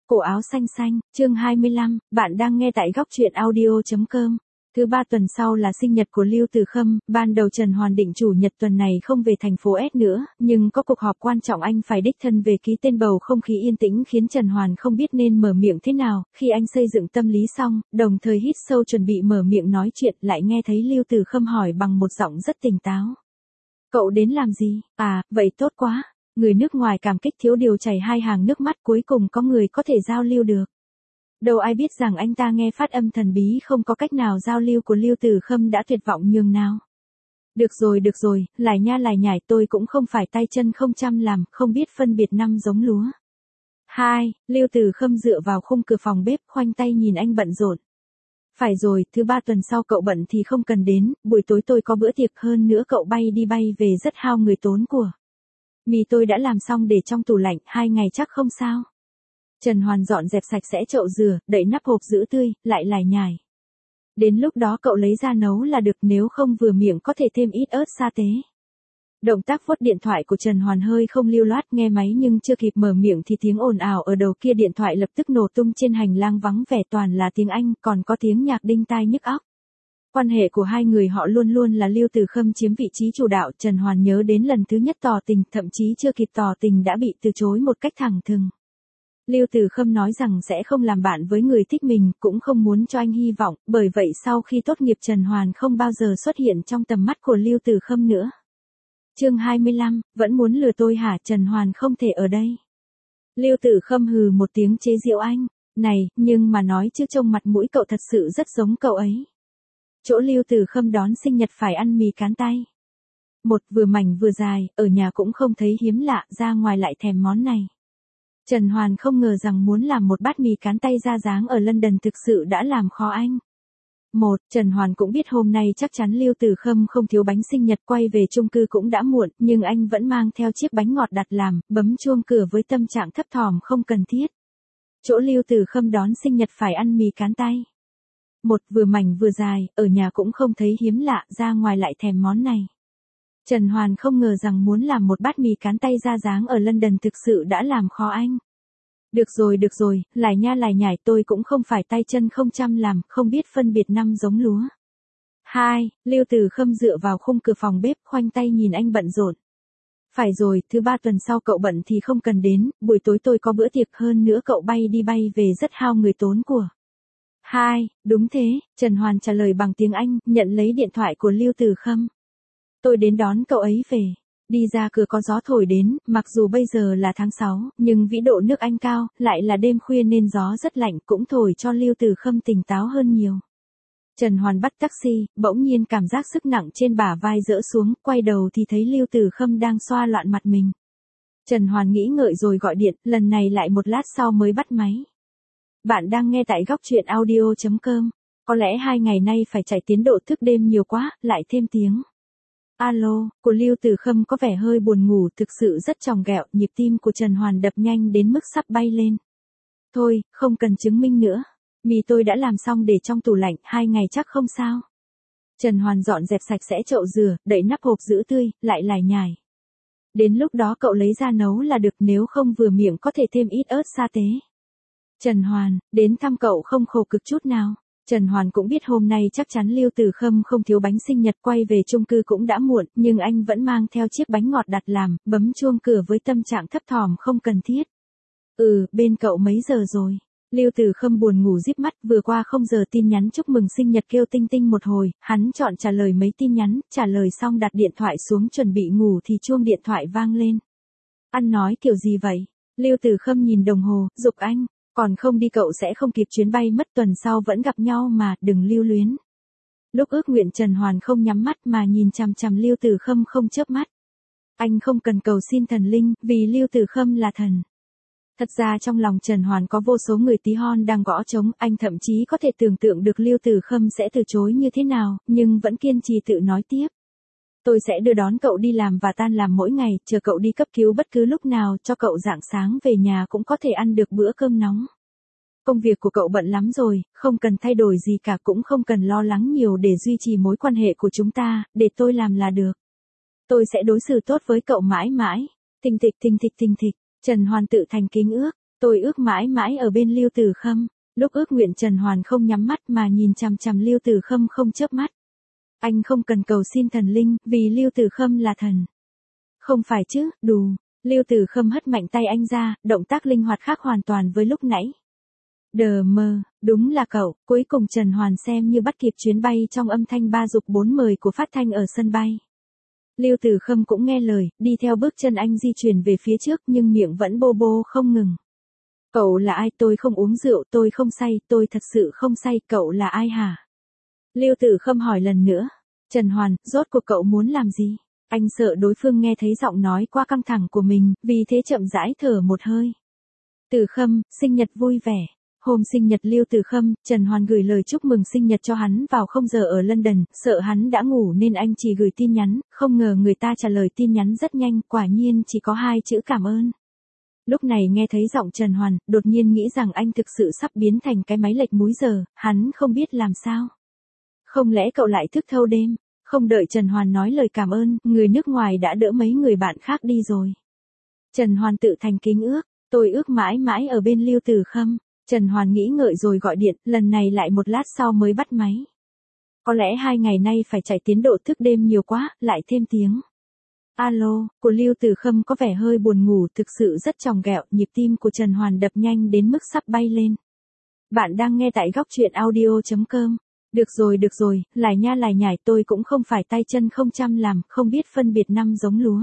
Cổ áo xanh xanh, chương 25, bạn đang nghe tại góc truyện audio.com. Thứ ba tuần sau là sinh nhật của Lưu Tử Khâm, ban đầu Trần Hoàn định chủ nhật tuần này không về thành phố S nữa, nhưng có cuộc họp quan trọng anh phải đích thân về ký tên, bầu không khí yên tĩnh khiến Trần Hoàn không biết nên mở miệng thế nào. Khi anh xây dựng tâm lý xong, đồng thời hít sâu chuẩn bị mở miệng nói chuyện, lại nghe thấy Lưu Tử Khâm hỏi bằng một giọng rất tỉnh táo. Cậu đến làm gì? À, vậy tốt quá. Người nước ngoài cảm kích thiếu điều chảy hai hàng nước mắt, cuối cùng có người có thể giao lưu được. Đâu ai biết rằng anh ta nghe phát âm thần bí không có cách nào giao lưu của Lưu Tử Khâm đã tuyệt vọng nhường nào. Được rồi, lải nha lải nhải, tôi cũng không phải tay chân không chăm làm, không biết phân biệt năm giống lúa. Hai, Lưu Tử Khâm dựa vào khung cửa phòng bếp, khoanh tay nhìn anh bận rộn. Phải rồi, thứ ba tuần sau cậu bận thì không cần đến, buổi tối tôi có bữa tiệc, hơn nữa cậu bay đi bay về rất hao người tốn của. Mì tôi đã làm xong để trong tủ lạnh, 2 ngày chắc không sao. Trần Hoàn dọn dẹp sạch sẽ chậu dừa, đậy nắp hộp giữ tươi, lại lải nhải. Đến lúc đó cậu lấy ra nấu là được, nếu không vừa miệng có thể thêm ít ớt sa tế. Động tác vuốt điện thoại của Trần Hoàn hơi không lưu loát, nghe máy nhưng chưa kịp mở miệng thì tiếng ồn ào ở đầu kia điện thoại lập tức nổ tung, trên hành lang vắng vẻ toàn là tiếng Anh, còn có tiếng nhạc đinh tai nhức óc. Quan hệ của hai người họ luôn luôn là Lưu Tử Khâm chiếm vị trí chủ đạo. Trần Hoàn nhớ đến lần thứ nhất tỏ tình, thậm chí chưa kịp tỏ tình đã bị từ chối một cách thẳng thừng. Lưu Tử Khâm nói rằng sẽ không làm bạn với người thích mình, cũng không muốn cho anh hy vọng, bởi vậy sau khi tốt nghiệp Trần Hoàn không bao giờ xuất hiện trong tầm mắt của Lưu Tử Khâm nữa. Chương 25, vẫn muốn lừa tôi hả? Trần Hoàn không thể ở đây. Lưu Tử Khâm hừ một tiếng chế giễu anh. Này, nhưng mà nói chứ trông mặt mũi cậu thật sự rất giống cậu ấy. Chỗ Lưu Tử Khâm đón sinh nhật phải ăn mì cán tay. Một, vừa mảnh vừa dài, ở nhà cũng không thấy hiếm lạ, ra ngoài lại thèm món này. Trần Hoàn không ngờ rằng muốn làm một bát mì cán tay ra dáng ở London thực sự đã làm khó anh. Một, Trần Hoàn cũng biết hôm nay chắc chắn Lưu Tử Khâm không thiếu bánh sinh nhật, quay về chung cư cũng đã muộn, nhưng anh vẫn mang theo chiếc bánh ngọt đặt làm, bấm chuông cửa với tâm trạng thấp thỏm không cần thiết. Chỗ Lưu Tử Khâm đón sinh nhật phải ăn mì cán tay. Một, vừa mảnh vừa dài, ở nhà cũng không thấy hiếm lạ, ra ngoài lại thèm món này. Trần Hoàn không ngờ rằng muốn làm một bát mì cán tay ra dáng ở London thực sự đã làm khó anh. Được rồi, lải nha lải nhải, tôi cũng không phải tay chân không chăm làm, không biết phân biệt năm giống lúa. Hai, Lưu Tử Khâm dựa vào khung cửa phòng bếp, khoanh tay nhìn anh bận rộn. Phải rồi, thứ ba tuần sau cậu bận thì không cần đến, buổi tối tôi có bữa tiệc, hơn nữa cậu bay đi bay về rất hao người tốn của. Hai, đúng thế, Trần Hoàn trả lời bằng tiếng Anh, nhận lấy điện thoại của Lưu Tử Khâm. Tôi đến đón cậu ấy về. Đi ra cửa có gió thổi đến, mặc dù bây giờ là tháng 6, nhưng vĩ độ nước Anh cao, lại là đêm khuya nên gió rất lạnh, cũng thổi cho Lưu Tử Khâm tỉnh táo hơn nhiều. Trần Hoàn bắt taxi, bỗng nhiên cảm giác sức nặng trên bả vai dỡ xuống, quay đầu thì thấy Lưu Tử Khâm đang xoa loạn mặt mình. Trần Hoàn nghĩ ngợi rồi gọi điện, lần này lại một lát sau mới bắt máy. Bạn đang nghe tại góc truyện audio.com. Có lẽ 2 ngày nay phải chạy tiến độ thức đêm nhiều quá, lại thêm tiếng alo của Lưu Tử Khâm có vẻ hơi buồn ngủ, thực sự rất tròng ghẹo, nhịp tim của Trần Hoàn đập nhanh đến mức sắp bay lên. Thôi, không cần chứng minh nữa. Mì tôi đã làm xong để trong tủ lạnh, 2 ngày chắc không sao. Trần Hoàn dọn dẹp sạch sẽ chậu dừa, đậy nắp hộp giữ tươi, lại lải nhải. Đến lúc đó cậu lấy ra nấu là được, nếu không vừa miệng có thể thêm ít ớt sa tế. Trần Hoàn, đến thăm cậu không khổ cực chút nào. Trần Hoàn cũng biết hôm nay chắc chắn Lưu Tử Khâm không thiếu bánh sinh nhật, quay về chung cư cũng đã muộn, nhưng anh vẫn mang theo chiếc bánh ngọt đặt làm, bấm chuông cửa với tâm trạng thấp thỏm không cần thiết. Bên cậu mấy giờ rồi? Lưu Tử Khâm buồn ngủ díp mắt, vừa qua không giờ tin nhắn chúc mừng sinh nhật kêu tinh tinh một hồi, hắn chọn trả lời mấy tin nhắn, trả lời xong đặt điện thoại xuống chuẩn bị ngủ thì chuông điện thoại vang lên. Anh nói kiểu gì vậy? Lưu Tử Khâm nhìn đồng hồ, giục anh. Còn không đi cậu sẽ không kịp chuyến bay mất, tuần sau vẫn gặp nhau mà, đừng lưu luyến. Lúc ước nguyện Trần Hoàn không nhắm mắt mà nhìn chằm chằm Lưu Tử Khâm không chớp mắt. Anh không cần cầu xin thần linh, vì Lưu Tử Khâm là thần. Thật ra trong lòng Trần Hoàn có vô số người tí hon đang gõ trống, anh thậm chí có thể tưởng tượng được Lưu Tử Khâm sẽ từ chối như thế nào, nhưng vẫn kiên trì tự nói tiếp. Tôi sẽ đưa đón cậu đi làm và tan làm mỗi ngày, chờ cậu đi cấp cứu bất cứ lúc nào, cho cậu rạng sáng về nhà cũng có thể ăn được bữa cơm nóng. Công việc của cậu bận lắm rồi, không cần thay đổi gì cả, cũng không cần lo lắng nhiều để duy trì mối quan hệ của chúng ta, để tôi làm là được. Tôi sẽ đối xử tốt với cậu mãi mãi. Thình thịch, Trần Hoàn tự thành kính ước. Tôi ước mãi mãi ở bên Lưu Tử Khâm. Lúc ước nguyện Trần Hoàn không nhắm mắt mà nhìn chằm chằm Lưu Tử Khâm không chớp mắt. Anh không cần cầu xin thần linh, vì Lưu Tử Khâm là thần. Không phải chứ, đù. Lưu Tử Khâm hất mạnh tay anh ra, động tác linh hoạt khác hoàn toàn với lúc nãy. Đờ mờ, đúng là cậu. Cuối cùng Trần Hoàn xem như bắt kịp chuyến bay trong âm thanh ba dục bốn mời của phát thanh ở sân bay. Lưu Tử Khâm cũng nghe lời, đi theo bước chân anh di chuyển về phía trước nhưng miệng vẫn bô bô không ngừng. Cậu là ai? Tôi không uống rượu, tôi không say, tôi thật sự không say, cậu là ai hả? Lưu Tử Khâm hỏi lần nữa. Trần Hoàn, rốt cuộc cậu muốn làm gì? Anh sợ đối phương nghe thấy giọng nói qua căng thẳng của mình, vì thế chậm rãi thở một hơi. Tử Khâm, sinh nhật vui vẻ. Hôm sinh nhật Lưu Tử Khâm, Trần Hoàn gửi lời chúc mừng sinh nhật cho hắn vào 0 giờ ở London, sợ hắn đã ngủ nên anh chỉ gửi tin nhắn, không ngờ người ta trả lời tin nhắn rất nhanh, quả nhiên chỉ có 2 chữ cảm ơn. Lúc này nghe thấy giọng Trần Hoàn, đột nhiên nghĩ rằng anh thực sự sắp biến thành cái máy lệch múi giờ, hắn không biết làm sao. Không lẽ cậu lại thức thâu đêm? Không đợi Trần Hoàn nói lời cảm ơn, người nước ngoài đã đỡ mấy người bạn khác đi rồi. Trần Hoàn tự thành kính ước, tôi ước mãi mãi ở bên Lưu Tử Khâm. Trần Hoàn nghĩ ngợi rồi gọi điện, lần này lại một lát sau mới bắt máy. Có lẽ 2 ngày nay phải chạy tiến độ thức đêm nhiều quá, lại thêm tiếng. Alo, của Lưu Tử Khâm có vẻ hơi buồn ngủ, thực sự rất tròng ghẹo, nhịp tim của Trần Hoàn đập nhanh đến mức sắp bay lên. Bạn đang nghe tại góc truyện audio.com. Được rồi, lải nha lải nhải, tôi cũng không phải tay chân không chăm làm, không biết phân biệt năm giống lúa.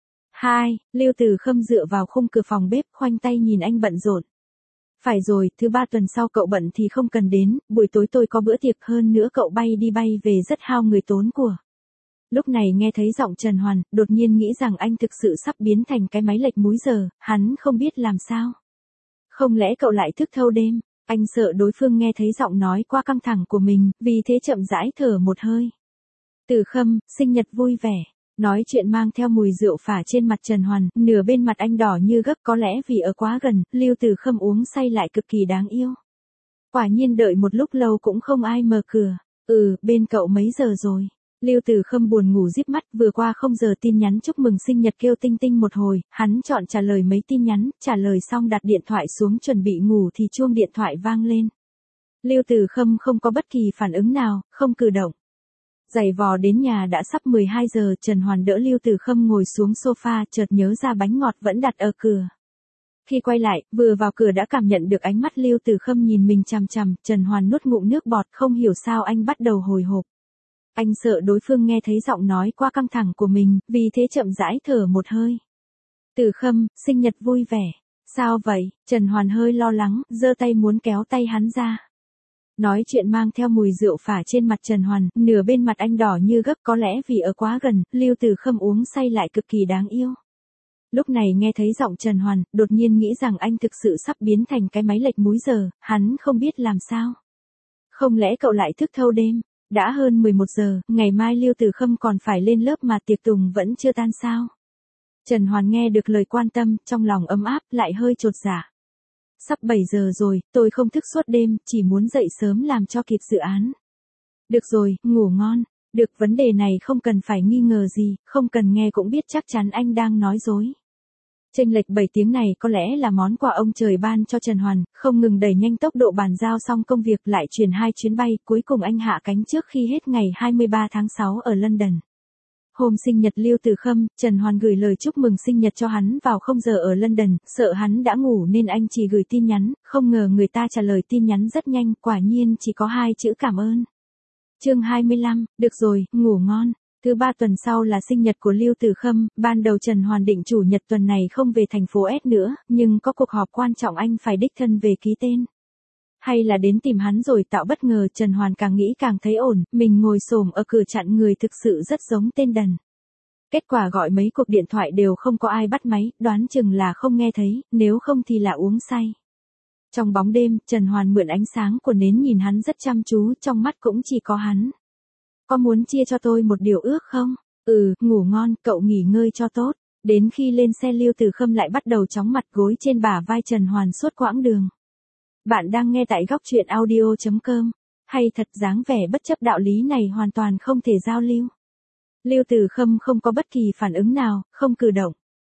2. Lưu Tử Khâm dựa vào khung cửa phòng bếp, khoanh tay nhìn anh bận rộn. Phải rồi, thứ 3 tuần sau cậu bận thì không cần đến, buổi tối tôi có bữa tiệc, hơn nữa cậu bay đi bay về rất hao người tốn của. Lúc này nghe thấy giọng Trần Hoàn, đột nhiên nghĩ rằng anh thực sự sắp biến thành cái máy lệch múi giờ, hắn không biết làm sao. Không lẽ cậu lại thức thâu đêm? Anh sợ đối phương nghe thấy giọng nói qua căng thẳng của mình, vì thế chậm rãi thở một hơi. Tử Khâm, sinh nhật vui vẻ. Nói chuyện mang theo mùi rượu phả trên mặt Trần Hoàn, nửa bên mặt anh đỏ như gấp, có lẽ vì ở quá gần, Lưu Tử Khâm uống say lại cực kỳ đáng yêu. Quả nhiên đợi một lúc lâu cũng không ai mở cửa. Bên cậu mấy giờ rồi? Lưu Tử Khâm buồn ngủ díp mắt, vừa qua 0 giờ tin nhắn chúc mừng sinh nhật kêu tinh tinh một hồi, hắn chọn trả lời mấy tin nhắn, trả lời xong đặt điện thoại xuống chuẩn bị ngủ thì chuông điện thoại vang lên. Lưu Tử Khâm không có bất kỳ phản ứng nào, không cử động. Giày vò đến nhà đã sắp 12 giờ, Trần Hoàn đỡ Lưu Tử Khâm ngồi xuống sofa, chợt nhớ ra bánh ngọt vẫn đặt ở cửa. Khi quay lại, vừa vào cửa đã cảm nhận được ánh mắt Lưu Tử Khâm nhìn mình chằm chằm, Trần Hoàn nuốt ngụm nước bọt, không hiểu sao anh bắt đầu hồi hộp. Anh sợ đối phương nghe thấy giọng nói qua căng thẳng của mình, vì thế chậm rãi thở một hơi. Tử Khâm, sinh nhật vui vẻ. Sao vậy? Trần Hoàn hơi lo lắng, giơ tay muốn kéo tay hắn ra. Nói chuyện mang theo mùi rượu phả trên mặt Trần Hoàn, nửa bên mặt anh đỏ như gấp, có lẽ vì ở quá gần, Lưu Tử Khâm uống say lại cực kỳ đáng yêu. Lúc này nghe thấy giọng Trần Hoàn, đột nhiên nghĩ rằng anh thực sự sắp biến thành cái máy lệch múi giờ, hắn không biết làm sao. Không lẽ cậu lại thức thâu đêm? Đã hơn 11 giờ, ngày mai Lưu Tử Khâm còn phải lên lớp mà tiệc tùng vẫn chưa tan sao? Trần Hoàn nghe được lời quan tâm, trong lòng ấm áp, lại hơi chột dạ. Sắp 7 giờ rồi, tôi không thức suốt đêm, chỉ muốn dậy sớm làm cho kịp dự án. Được rồi, ngủ ngon. Được, vấn đề này không cần phải nghi ngờ gì, không cần nghe cũng biết chắc chắn anh đang nói dối. Chênh lệch 7 tiếng này có lẽ là món quà ông trời ban cho Trần Hoàn, không ngừng đẩy nhanh tốc độ bàn giao xong công việc, lại chuyển 2 chuyến bay, cuối cùng anh hạ cánh trước khi hết ngày 23 tháng 6 ở London. Hôm sinh nhật Lưu Tử Khâm, Trần Hoàn gửi lời chúc mừng sinh nhật cho hắn vào 0 giờ ở London, sợ hắn đã ngủ nên anh chỉ gửi tin nhắn, không ngờ người ta trả lời tin nhắn rất nhanh, quả nhiên chỉ có 2 chữ cảm ơn. Chương 25, được rồi, ngủ ngon. Thứ 3 tuần sau là sinh nhật của Lưu Tử Khâm, ban đầu Trần Hoàn định chủ nhật tuần này không về thành phố S nữa, nhưng có cuộc họp quan trọng anh phải đích thân về ký tên. Hay là đến tìm hắn rồi tạo bất ngờ, Trần Hoàn càng nghĩ càng thấy ổn, mình ngồi xổm ở cửa chặn người thực sự rất giống tên đần. Kết quả gọi mấy cuộc điện thoại đều không có ai bắt máy, đoán chừng là không nghe thấy, nếu không thì là uống say. Trong bóng đêm, Trần Hoàn mượn ánh sáng của nến nhìn hắn rất chăm chú, trong mắt cũng chỉ có hắn. Có muốn chia cho tôi một điều ước không? Ngủ ngon, cậu nghỉ ngơi cho tốt. Đến khi lên xe Lưu Tử Khâm lại bắt đầu chóng mặt gối trên bả vai Trần Hoàn suốt quãng đường. Bạn đang nghe tại góc truyện audio.com. Hay thật, dáng vẻ bất chấp đạo lý này hoàn toàn không thể giao lưu. Lưu Tử Khâm không có bất kỳ phản ứng nào, không cử động.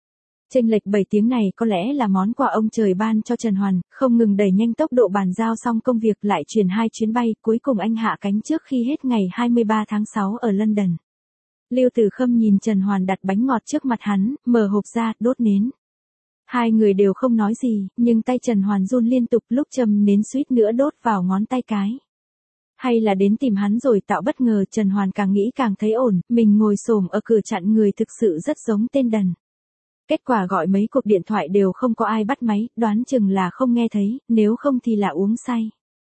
Chênh lệch 7 tiếng này có lẽ là món quà ông trời ban cho Trần Hoàn, không ngừng đẩy nhanh tốc độ bàn giao xong công việc lại chuyển 2 chuyến bay, cuối cùng anh hạ cánh trước khi hết ngày 23 tháng 6 ở London. Lưu Tử Khâm nhìn Trần Hoàn đặt bánh ngọt trước mặt hắn, mở hộp ra, đốt nến. Hai người đều không nói gì, nhưng tay Trần Hoàn run liên tục lúc châm nến suýt nữa đốt vào ngón tay cái. Hay là đến tìm hắn rồi tạo bất ngờ, Trần Hoàn càng nghĩ càng thấy ổn, mình ngồi xổm ở cửa chặn người thực sự rất giống tên đần. Kết quả gọi mấy cuộc điện thoại đều không có ai bắt máy, đoán chừng là không nghe thấy, nếu không thì là uống say.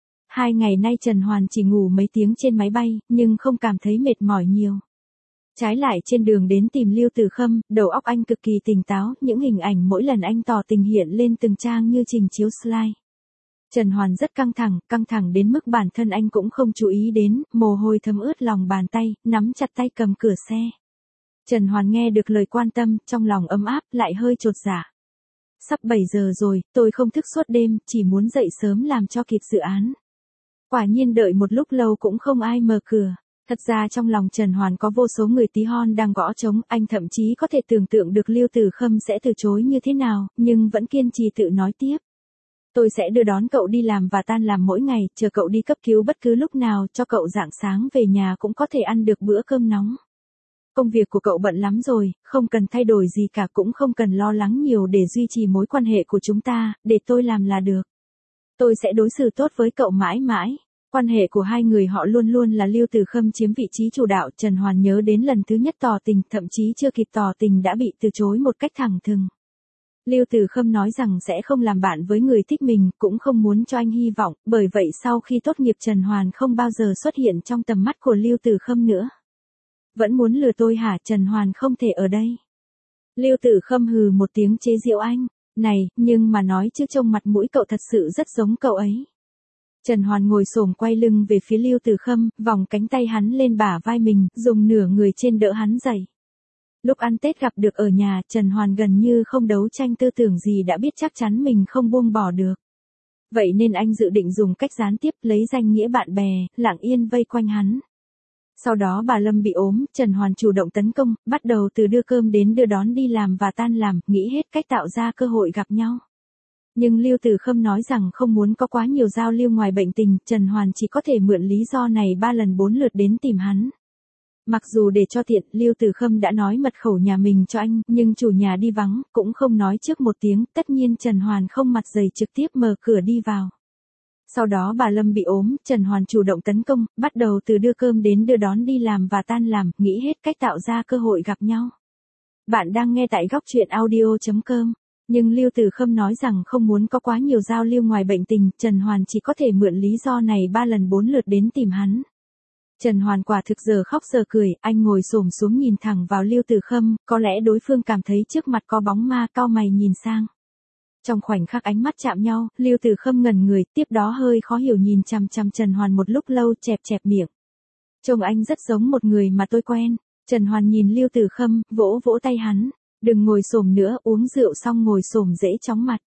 2 ngày nay Trần Hoàn chỉ ngủ mấy tiếng trên máy bay, nhưng không cảm thấy mệt mỏi nhiều. Trái lại trên đường đến tìm Lưu Tử Khâm, đầu óc anh cực kỳ tỉnh táo, những hình ảnh mỗi lần anh tỏ tình hiện lên từng trang như trình chiếu slide. Trần Hoàn rất căng thẳng đến mức bản thân anh cũng không chú ý đến, mồ hôi thấm ướt lòng bàn tay, nắm chặt tay cầm cửa xe. Trần Hoàn nghe được lời quan tâm, trong lòng ấm áp, lại hơi chột dạ. Sắp 7 giờ rồi, tôi không thức suốt đêm, chỉ muốn dậy sớm làm cho kịp dự án. Quả nhiên đợi một lúc lâu cũng không ai mở cửa. Thật ra trong lòng Trần Hoàn có vô số người tí hon đang gõ trống, anh thậm chí có thể tưởng tượng được Lưu Tử Khâm sẽ từ chối như thế nào, nhưng vẫn kiên trì tự nói tiếp. Tôi sẽ đưa đón cậu đi làm và tan làm mỗi ngày, chờ cậu đi cấp cứu bất cứ lúc nào, cho cậu rạng sáng về nhà cũng có thể ăn được bữa cơm nóng. Công việc của cậu bận lắm rồi, không cần thay đổi gì cả, cũng không cần lo lắng nhiều để duy trì mối quan hệ của chúng ta, để tôi làm là được. Tôi sẽ đối xử tốt với cậu mãi mãi. Quan hệ của hai người họ luôn luôn là Lưu Tử Khâm chiếm vị trí chủ đạo, Trần Hoàn nhớ đến lần thứ nhất tỏ tình, thậm chí chưa kịp tỏ tình đã bị từ chối một cách thẳng thừng. Lưu Tử Khâm nói rằng sẽ không làm bạn với người thích mình, cũng không muốn cho anh hy vọng, bởi vậy sau khi tốt nghiệp Trần Hoàn không bao giờ xuất hiện trong tầm mắt của Lưu Tử Khâm nữa. Vẫn muốn lừa tôi hả? Trần Hoàn không thể ở đây. Lưu Tử Khâm hừ một tiếng chế giễu anh. Này, nhưng mà nói chứ trông mặt mũi cậu thật sự rất giống cậu ấy. Trần Hoàn ngồi xổm quay lưng về phía Lưu Tử Khâm, vòng cánh tay hắn lên bả vai mình, dùng nửa người trên đỡ hắn dậy. Lúc ăn Tết gặp được ở nhà, Trần Hoàn gần như không đấu tranh tư tưởng gì đã biết chắc chắn mình không buông bỏ được. Vậy nên anh dự định dùng cách gián tiếp lấy danh nghĩa bạn bè, lặng yên vây quanh hắn. Sau đó bà Lâm bị ốm, Trần Hoàn chủ động tấn công, bắt đầu từ đưa cơm đến đưa đón đi làm và tan làm, nghĩ hết cách tạo ra cơ hội gặp nhau. Nhưng Lưu Tử Khâm nói rằng không muốn có quá nhiều giao lưu ngoài bệnh tình, Trần Hoàn chỉ có thể mượn lý do này 3 lần 4 lượt đến tìm hắn. Mặc dù để cho tiện, Lưu Tử Khâm đã nói mật khẩu nhà mình cho anh, nhưng chủ nhà đi vắng, cũng không nói trước một tiếng, tất nhiên Trần Hoàn không mặt dày trực tiếp mở cửa đi vào. Sau đó bà Lâm bị ốm, Trần Hoàn chủ động tấn công, bắt đầu từ đưa cơm đến đưa đón đi làm và tan làm, nghĩ hết cách tạo ra cơ hội gặp nhau. Bạn đang nghe tại góc truyện audio.com. Nhưng Lưu Tử Khâm nói rằng không muốn có quá nhiều giao lưu ngoài bệnh tình, Trần Hoàn chỉ có thể mượn lý do này 3 lần 4 lượt đến tìm hắn. Trần Hoàn quả thực giờ khóc giờ cười, anh ngồi xổm xuống nhìn thẳng vào Lưu Tử Khâm, có lẽ đối phương cảm thấy trước mặt có bóng ma, cau mày nhìn sang. Trong khoảnh khắc ánh mắt chạm nhau, Lưu Tử Khâm ngẩn người, tiếp đó hơi khó hiểu nhìn chằm chằm Trần Hoàn một lúc lâu, chẹp chẹp miệng. Trông anh rất giống một người mà tôi quen. Trần Hoàn nhìn Lưu Tử Khâm, vỗ vỗ tay hắn. Đừng ngồi xổm nữa, uống rượu xong ngồi xổm dễ chóng mặt.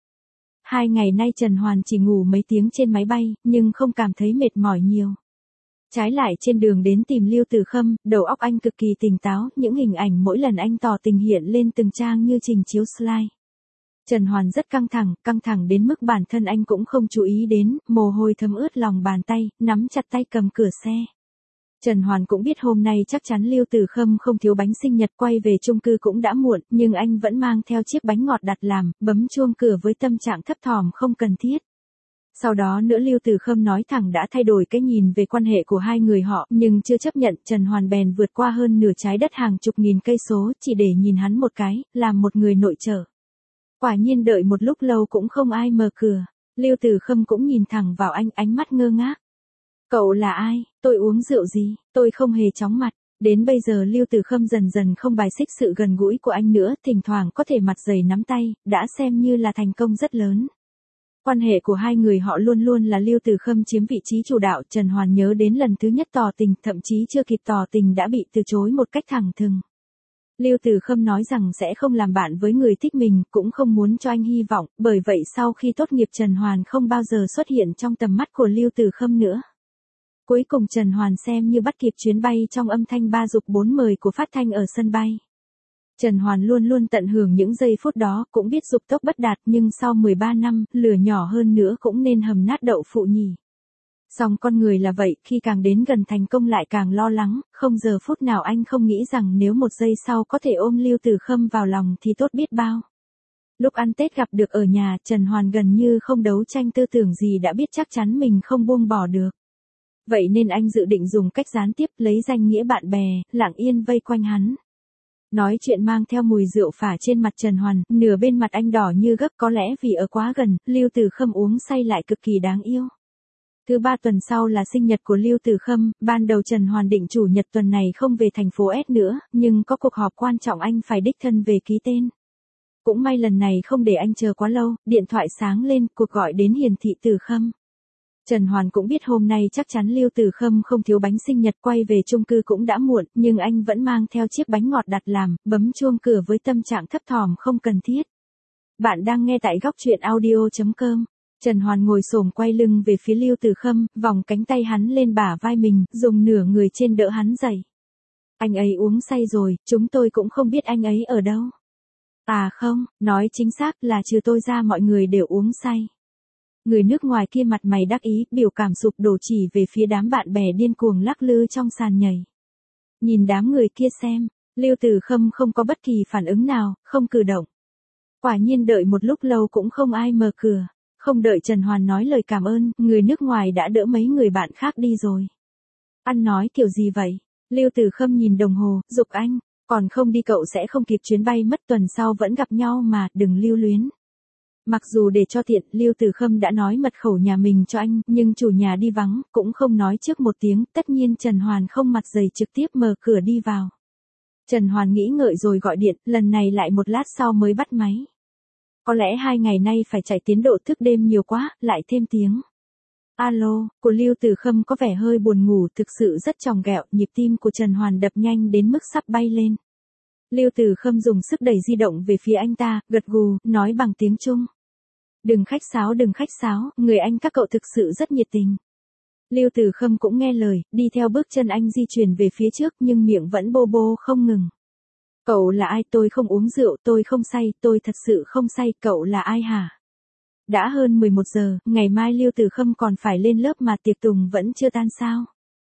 2 ngày nay Trần Hoàn chỉ ngủ mấy tiếng trên máy bay, nhưng không cảm thấy mệt mỏi nhiều. Trái lại trên đường đến tìm Lưu Tử Khâm, đầu óc anh cực kỳ tỉnh táo, những hình ảnh mỗi lần anh tỏ tình hiện lên từng trang như trình chiếu slide. Trần Hoàn rất căng thẳng đến mức bản thân anh cũng không chú ý đến, mồ hôi thấm ướt lòng bàn tay, nắm chặt tay cầm cửa xe. Trần Hoàn cũng biết hôm nay chắc chắn Lưu Tử Khâm không thiếu bánh sinh nhật, quay về chung cư cũng đã muộn, nhưng anh vẫn mang theo chiếc bánh ngọt đặt làm, bấm chuông cửa với tâm trạng thấp thỏm không cần thiết. Sau đó nữa Lưu Tử Khâm nói thẳng đã thay đổi cái nhìn về quan hệ của hai người họ, nhưng chưa chấp nhận, Trần Hoàn bèn vượt qua hơn nửa trái đất hàng chục nghìn cây số, chỉ để nhìn hắn một cái, làm một người nội trợ. Quả nhiên đợi một lúc lâu cũng không ai mở cửa, Lưu Tử Khâm cũng nhìn thẳng vào anh, ánh mắt ngơ ngác. Cậu là ai? Tôi uống rượu gì? Tôi không hề chóng mặt. Đến bây giờ Lưu Tử Khâm dần dần không bài xích sự gần gũi của anh nữa, thỉnh thoảng có thể mặt dày nắm tay, đã xem như là thành công rất lớn. Quan hệ của hai người họ luôn luôn là Lưu Tử Khâm chiếm vị trí chủ đạo, Trần Hoàn nhớ đến lần thứ nhất tỏ tình, thậm chí chưa kịp tỏ tình đã bị từ chối một cách thẳng thừng. Lưu Tử Khâm nói rằng sẽ không làm bạn với người thích mình, cũng không muốn cho anh hy vọng, bởi vậy sau khi tốt nghiệp Trần Hoàn không bao giờ xuất hiện trong tầm mắt của Lưu Tử Khâm nữa. Cuối cùng Trần Hoàn xem như bắt kịp chuyến bay trong âm thanh 3 dục 4 mời của phát thanh ở sân bay. Trần Hoàn luôn luôn tận hưởng những giây phút đó, cũng biết dục tốc bất đạt, nhưng sau 13 năm, lửa nhỏ hơn nữa cũng nên hầm nát đậu phụ nhỉ. Song con người là vậy, khi càng đến gần thành công lại càng lo lắng, không giờ phút nào anh không nghĩ rằng nếu một giây sau có thể ôm Lưu Tử Khâm vào lòng thì tốt biết bao. Lúc ăn Tết gặp được ở nhà, Trần Hoàn gần như không đấu tranh tư tưởng gì đã biết chắc chắn mình không buông bỏ được. Vậy nên anh dự định dùng cách gián tiếp lấy danh nghĩa bạn bè, lặng yên vây quanh hắn. Nói chuyện mang theo mùi rượu phả trên mặt Trần Hoàn, nửa bên mặt anh đỏ như gấp, có lẽ vì ở quá gần, Lưu Tử Khâm uống say lại cực kỳ đáng yêu. Thứ 3 tuần sau là sinh nhật của Lưu Tử Khâm, ban đầu Trần Hoàn định chủ nhật tuần này không về thành phố S nữa, nhưng có cuộc họp quan trọng anh phải đích thân về ký tên. Cũng may lần này không để anh chờ quá lâu, điện thoại sáng lên, cuộc gọi đến hiển thị Tử Khâm. Trần Hoàn cũng biết hôm nay chắc chắn Lưu Tử Khâm không thiếu bánh sinh nhật, quay về chung cư cũng đã muộn, nhưng anh vẫn mang theo chiếc bánh ngọt đặt làm, bấm chuông cửa với tâm trạng thấp thỏm không cần thiết. Bạn đang nghe tại góc truyện audio.com. Trần Hoàn ngồi xổm quay lưng về phía Lưu Tử Khâm, vòng cánh tay hắn lên bả vai mình, dùng nửa người trên đỡ hắn dậy. Anh ấy uống say rồi, chúng tôi cũng không biết anh ấy ở đâu. À không, nói chính xác là trừ tôi ra mọi người đều uống say. Người nước ngoài kia mặt mày đắc ý, biểu cảm sụp đổ chỉ về phía đám bạn bè điên cuồng lắc lư trong sàn nhảy. Nhìn đám người kia xem, Lưu Tử Khâm không có bất kỳ phản ứng nào, không cử động. Quả nhiên đợi một lúc lâu cũng không ai mở cửa. Không đợi Trần Hoàn nói lời cảm ơn, người nước ngoài đã đỡ mấy người bạn khác đi rồi. Ăn nói kiểu gì vậy? Lưu Tử Khâm nhìn đồng hồ, giục anh, còn không đi cậu sẽ không kịp chuyến bay mất, tuần sau vẫn gặp nhau mà, đừng lưu luyến. Mặc dù để cho tiện, Lưu Tử Khâm đã nói mật khẩu nhà mình cho anh, nhưng chủ nhà đi vắng, cũng không nói trước một tiếng, tất nhiên Trần Hoàn không mặt dày trực tiếp mở cửa đi vào. Trần Hoàn nghĩ ngợi rồi gọi điện, lần này lại một lát sau mới bắt máy. Có lẽ 2 ngày nay phải chạy tiến độ thức đêm nhiều quá, lại thêm tiếng. Alo, của Lưu Tử Khâm có vẻ hơi buồn ngủ, thực sự rất tròng ghẹo, nhịp tim của Trần Hoàn đập nhanh đến mức sắp bay lên. Lưu Tử Khâm dùng sức đẩy di động về phía anh ta, gật gù, nói bằng tiếng Trung. Đừng khách sáo, người anh các cậu thực sự rất nhiệt tình. Lưu Tử Khâm cũng nghe lời, đi theo bước chân anh di chuyển về phía trước nhưng miệng vẫn bô bô không ngừng. Cậu là ai? Tôi không uống rượu, tôi không say, tôi thật sự không say, cậu là ai hả? Đã hơn 11 giờ, ngày mai Lưu Tử Khâm còn phải lên lớp mà tiệc tùng vẫn chưa tan sao?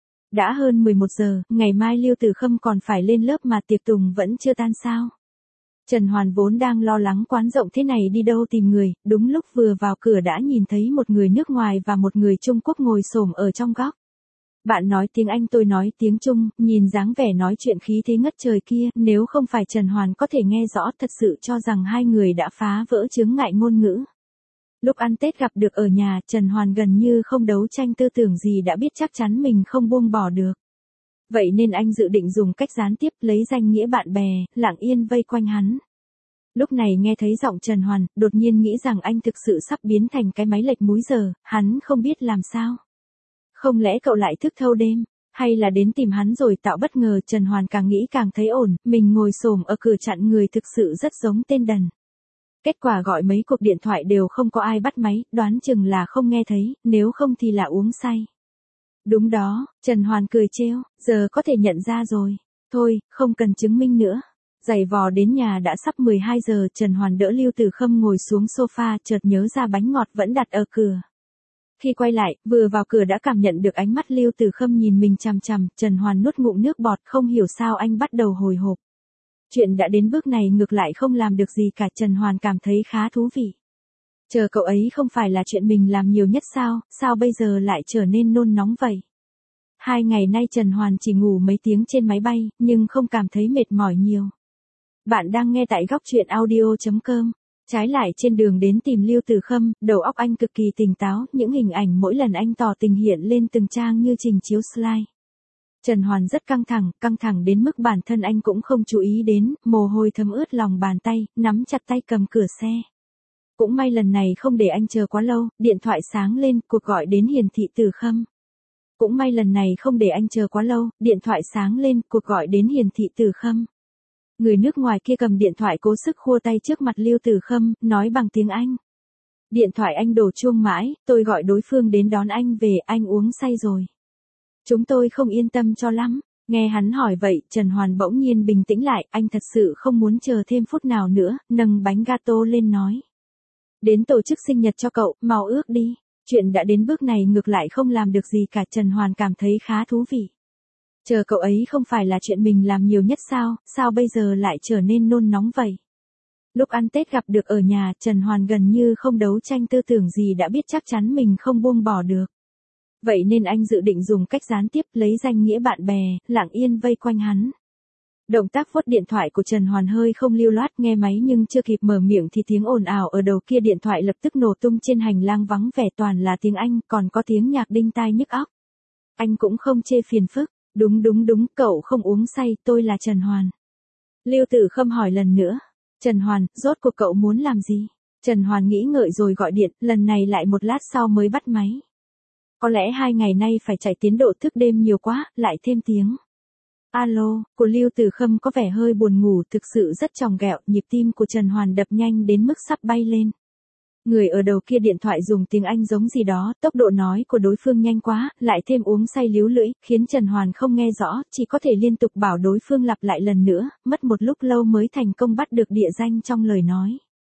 Đã hơn 11 giờ, ngày mai Lưu Tử Khâm còn phải lên lớp mà tiệc tùng vẫn chưa tan sao? Trần Hoàn vốn đang lo lắng quán rộng thế này đi đâu tìm người, đúng lúc vừa vào cửa đã nhìn thấy một người nước ngoài và một người Trung Quốc ngồi xổm ở trong góc. Bạn nói tiếng Anh, tôi nói tiếng Trung, nhìn dáng vẻ nói chuyện khí thế ngất trời kia, nếu không phải Trần Hoàn có thể nghe rõ, thật sự cho rằng hai người đã phá vỡ chướng ngại ngôn ngữ. Lúc ăn Tết gặp được ở nhà, Trần Hoàn gần như không đấu tranh tư tưởng gì đã biết chắc chắn mình không buông bỏ được. Vậy nên anh dự định dùng cách gián tiếp lấy danh nghĩa bạn bè, lặng yên vây quanh hắn. Lúc này nghe thấy giọng Trần Hoàn, đột nhiên nghĩ rằng anh thực sự sắp biến thành cái máy lệch múi giờ, hắn không biết làm sao. Không lẽ cậu lại thức thâu đêm, hay là đến tìm hắn rồi tạo bất ngờ? Trần Hoàn càng nghĩ càng thấy ổn, mình ngồi xổm ở cửa chặn người thực sự rất giống tên đần. Kết quả gọi mấy cuộc điện thoại đều không có ai bắt máy, đoán chừng là không nghe thấy, nếu không thì là uống say. Đúng đó, Trần Hoàn cười trêu, giờ có thể nhận ra rồi. Thôi, không cần chứng minh nữa. Giày vò đến nhà đã sắp 12 giờ, Trần Hoàn đỡ Lưu Tử Khâm ngồi xuống sofa, chợt nhớ ra bánh ngọt vẫn đặt ở cửa. Khi quay lại, vừa vào cửa đã cảm nhận được ánh mắt Lưu Tử Khâm nhìn mình chằm chằm, Trần Hoàn nuốt ngụm nước bọt, không hiểu sao anh bắt đầu hồi hộp. Chuyện đã đến bước này ngược lại không làm được gì cả, Trần Hoàn cảm thấy khá thú vị. Chờ cậu ấy không phải là chuyện mình làm nhiều nhất sao bây giờ lại trở nên nôn nóng vậy? 2 ngày nay Trần Hoàn chỉ ngủ mấy tiếng trên máy bay, nhưng không cảm thấy mệt mỏi nhiều. Bạn đang nghe tại góc truyện audio.com. Trái lại trên đường đến tìm Lưu Tử Khâm, đầu óc anh cực kỳ tỉnh táo, những hình ảnh mỗi lần anh tỏ tình hiện lên từng trang như trình chiếu slide. Trần Hoàn rất căng thẳng đến mức bản thân anh cũng không chú ý đến, mồ hôi thấm ướt lòng bàn tay, nắm chặt tay cầm cửa xe. Cũng may lần này không để anh chờ quá lâu, điện thoại sáng lên, cuộc gọi đến hiển thị Tử Khâm. Cũng may lần này không để anh chờ quá lâu, điện thoại sáng lên, cuộc gọi đến hiển thị Tử Khâm. Người nước ngoài kia cầm điện thoại cố sức khua tay trước mặt Lưu Tử Khâm, nói bằng tiếng Anh. Điện thoại anh đổ chuông mãi, tôi gọi đối phương đến đón anh về, anh uống say rồi. Chúng tôi không yên tâm cho lắm. Nghe hắn hỏi vậy, Trần Hoàn bỗng nhiên bình tĩnh lại, anh thật sự không muốn chờ thêm phút nào nữa, nâng bánh gato lên nói. Đến tổ chức sinh nhật cho cậu, mau ước đi. Chuyện đã đến bước này ngược lại không làm được gì cả, Trần Hoàn cảm thấy khá thú vị. Chờ cậu ấy không phải là chuyện mình làm nhiều nhất sao bây giờ lại trở nên nôn nóng vậy? Lúc ăn Tết gặp được ở nhà, Trần Hoàn gần như không đấu tranh tư tưởng gì đã biết chắc chắn mình không buông bỏ được. Vậy nên anh dự định dùng cách gián tiếp lấy danh nghĩa bạn bè, lặng yên vây quanh hắn. Động tác vuốt điện thoại của Trần Hoàn hơi không lưu loát, nghe máy nhưng chưa kịp mở miệng thì tiếng ồn ào ở đầu kia điện thoại lập tức nổ tung trên hành lang vắng vẻ toàn là tiếng Anh, còn có tiếng nhạc đinh tai nhức óc. Anh cũng không chê phiền phức, đúng, cậu không uống say, tôi là Trần Hoàn. Lưu Tử Khâm hỏi lần nữa. Trần Hoàn, rốt cuộc cậu muốn làm gì? Trần Hoàn nghĩ ngợi rồi gọi điện, lần này lại một lát sau mới bắt máy. Có lẽ 2 ngày nay phải chạy tiến độ thức đêm nhiều quá, lại thêm tiếng. Alo, của Lưu Tử Khâm có vẻ hơi buồn ngủ, thực sự rất tròng ghẹo, nhịp tim của Trần Hoàn đập nhanh đến mức sắp bay lên. Người ở đầu kia điện thoại dùng tiếng Anh giống gì đó, tốc độ nói của đối phương nhanh quá, lại thêm uống say líu lưỡi, khiến Trần Hoàn không nghe rõ, chỉ có thể liên tục bảo đối phương lặp lại lần nữa, mất một lúc lâu mới thành công bắt được địa danh trong lời nói.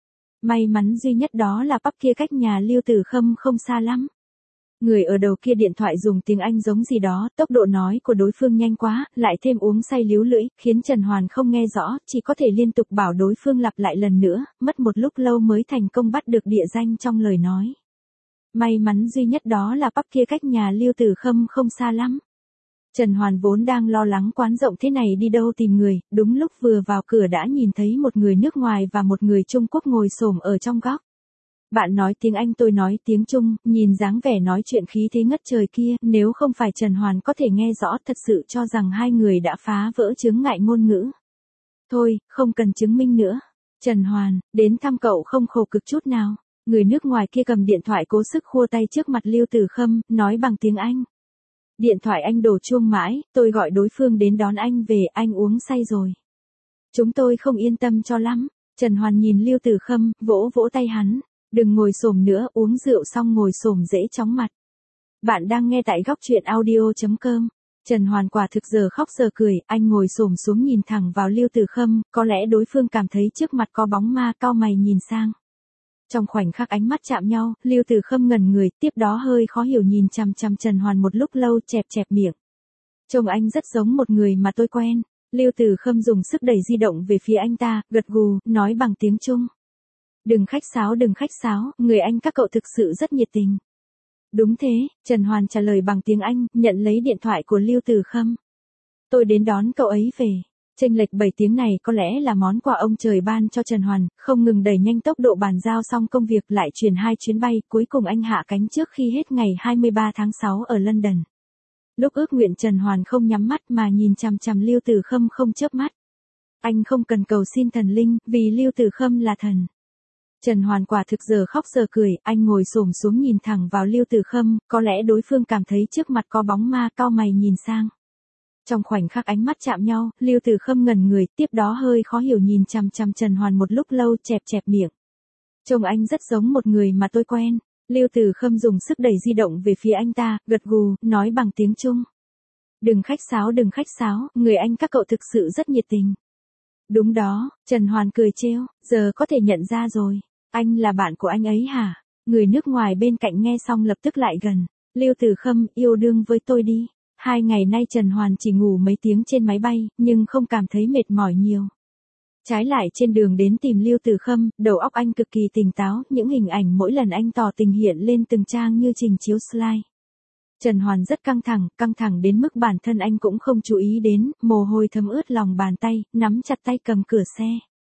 May mắn duy nhất đó là pub kia cách nhà Lưu Tử Khâm không xa lắm. Người ở đầu kia điện thoại dùng tiếng Anh giống gì đó, tốc độ nói của đối phương nhanh quá, lại thêm uống say líu lưỡi, khiến Trần Hoàn không nghe rõ, chỉ có thể liên tục bảo đối phương lặp lại lần nữa, mất một lúc lâu mới thành công bắt được địa danh trong lời nói. May mắn duy nhất đó là pub kia cách nhà Lưu Tử Khâm không xa lắm. Trần Hoàn vốn đang lo lắng quán rộng thế này đi đâu tìm người, đúng lúc vừa vào cửa đã nhìn thấy một người nước ngoài và một người Trung Quốc ngồi xổm ở trong góc. Bạn nói tiếng Anh tôi nói tiếng Trung, nhìn dáng vẻ nói chuyện khí thế ngất trời kia, nếu không phải Trần Hoàn có thể nghe rõ thật sự cho rằng hai người đã phá vỡ chướng ngại ngôn ngữ. Thôi, không cần chứng minh nữa. Trần Hoàn, đến thăm cậu không khổ cực chút nào. Người nước ngoài kia cầm điện thoại cố sức khua tay trước mặt Lưu Tử Khâm, nói bằng tiếng Anh. Điện thoại anh đổ chuông mãi, tôi gọi đối phương đến đón anh về, anh uống say rồi. Chúng tôi không yên tâm cho lắm. Trần Hoàn nhìn Lưu Tử Khâm, vỗ vỗ tay hắn. Đừng ngồi xổm nữa, uống rượu xong ngồi xổm dễ chóng mặt. Bạn đang nghe tại góc truyện audio.com. Trần Hoàn quả thực giờ khóc giờ cười, anh ngồi xổm xuống nhìn thẳng vào Lưu Tử Khâm, có lẽ đối phương cảm thấy trước mặt có bóng ma, cau mày nhìn sang. Trong khoảnh khắc ánh mắt chạm nhau, Lưu Tử Khâm ngẩn người, tiếp đó hơi khó hiểu nhìn chằm chằm Trần Hoàn một lúc lâu, chẹp miệng. Trông anh rất giống một người mà tôi quen. Lưu Tử Khâm dùng sức đẩy di động về phía anh ta, gật gù, nói bằng tiếng Trung. Đừng khách sáo, người anh các cậu thực sự rất nhiệt tình. Đúng thế, Trần Hoàn trả lời bằng tiếng Anh, nhận lấy điện thoại của Lưu Tử Khâm. Tôi đến đón cậu ấy về. Chênh lệch 7 tiếng này có lẽ là món quà ông trời ban cho Trần Hoàn, không ngừng đẩy nhanh tốc độ bàn giao xong công việc lại chuyển 2 chuyến bay, cuối cùng anh hạ cánh trước khi hết ngày 23 tháng 6 ở London. Lúc ước nguyện Trần Hoàn không nhắm mắt mà nhìn chằm chằm Lưu Tử Khâm không chớp mắt. Anh không cần cầu xin thần linh, vì Lưu Tử Khâm là thần. Trần Hoàn quả thực giờ khóc giờ cười, anh ngồi xổm xuống nhìn thẳng vào Lưu Tử Khâm, có lẽ đối phương cảm thấy trước mặt có bóng ma, cau mày nhìn sang. Trong khoảnh khắc ánh mắt chạm nhau, Lưu Tử Khâm ngẩn người, tiếp đó hơi khó hiểu nhìn chằm chằm Trần Hoàn một lúc lâu, chẹp miệng. Trông anh rất giống một người mà tôi quen. Lưu Tử Khâm dùng sức đẩy di động về phía anh ta, gật gù, nói bằng tiếng Trung. Đừng khách sáo, người anh các cậu thực sự rất nhiệt tình. Đúng đó, Trần Hoàn cười trêu, giờ có thể nhận ra rồi. Anh là bạn của anh ấy hả? Người nước ngoài bên cạnh nghe xong lập tức lại gần. Lưu Tử Khâm, yêu đương với tôi đi. 2 ngày nay Trần Hoàn chỉ ngủ mấy tiếng trên máy bay, nhưng không cảm thấy mệt mỏi nhiều. Trái lại trên đường đến tìm Lưu Tử Khâm, đầu óc anh cực kỳ tỉnh táo, những hình ảnh mỗi lần anh tỏ tình hiện lên từng trang như trình chiếu slide. Trần Hoàn rất căng thẳng đến mức bản thân anh cũng không chú ý đến, mồ hôi thấm ướt lòng bàn tay, nắm chặt tay cầm cửa xe.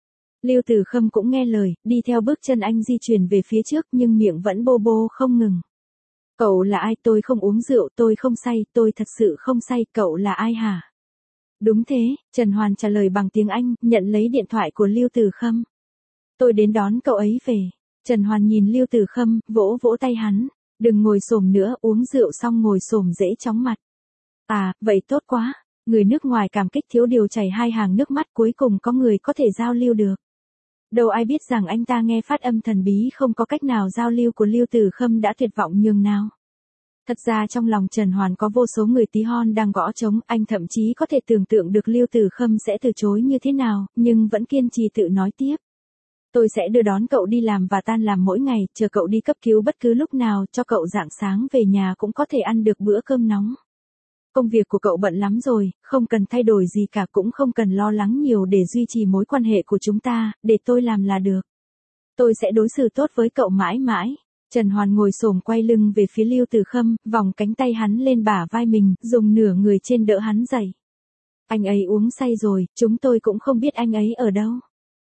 Lưu Tử Khâm cũng nghe lời, đi theo bước chân anh di chuyển về phía trước nhưng miệng vẫn bô không ngừng. Cậu là ai? Tôi không uống rượu, tôi không say, tôi thật sự không say, cậu là ai hả? Đúng thế, Trần Hoàn trả lời bằng tiếng Anh, nhận lấy điện thoại của Lưu Tử Khâm. Tôi đến đón cậu ấy về. Trần Hoàn nhìn Lưu Tử Khâm, vỗ tay hắn. Đừng ngồi xổm nữa, uống rượu xong ngồi xổm dễ chóng mặt. À, vậy tốt quá. Người nước ngoài cảm kích thiếu điều chảy 2 hàng nước mắt, cuối cùng có người có thể giao lưu được. Đâu ai biết rằng anh ta nghe phát âm thần bí không có cách nào giao lưu của Lưu Tử Khâm đã tuyệt vọng nhường nào. Thật ra trong lòng Trần Hoàn có vô số người tí hon đang gõ trống, anh thậm chí có thể tưởng tượng được Lưu Tử Khâm sẽ từ chối như thế nào, nhưng vẫn kiên trì tự nói tiếp. Tôi sẽ đưa đón cậu đi làm và tan làm mỗi ngày, chờ cậu đi cấp cứu bất cứ lúc nào, cho cậu rạng sáng về nhà cũng có thể ăn được bữa cơm nóng. Công việc của cậu bận lắm rồi, không cần thay đổi gì cả, cũng không cần lo lắng nhiều để duy trì mối quan hệ của chúng ta, để tôi làm là được. Tôi sẽ đối xử tốt với cậu mãi mãi. Trần Hoàn ngồi xổm quay lưng về phía Lưu Tử Khâm, vòng cánh tay hắn lên bả vai mình, dùng nửa người trên đỡ hắn dậy. Anh ấy uống say rồi, chúng tôi cũng không biết anh ấy ở đâu.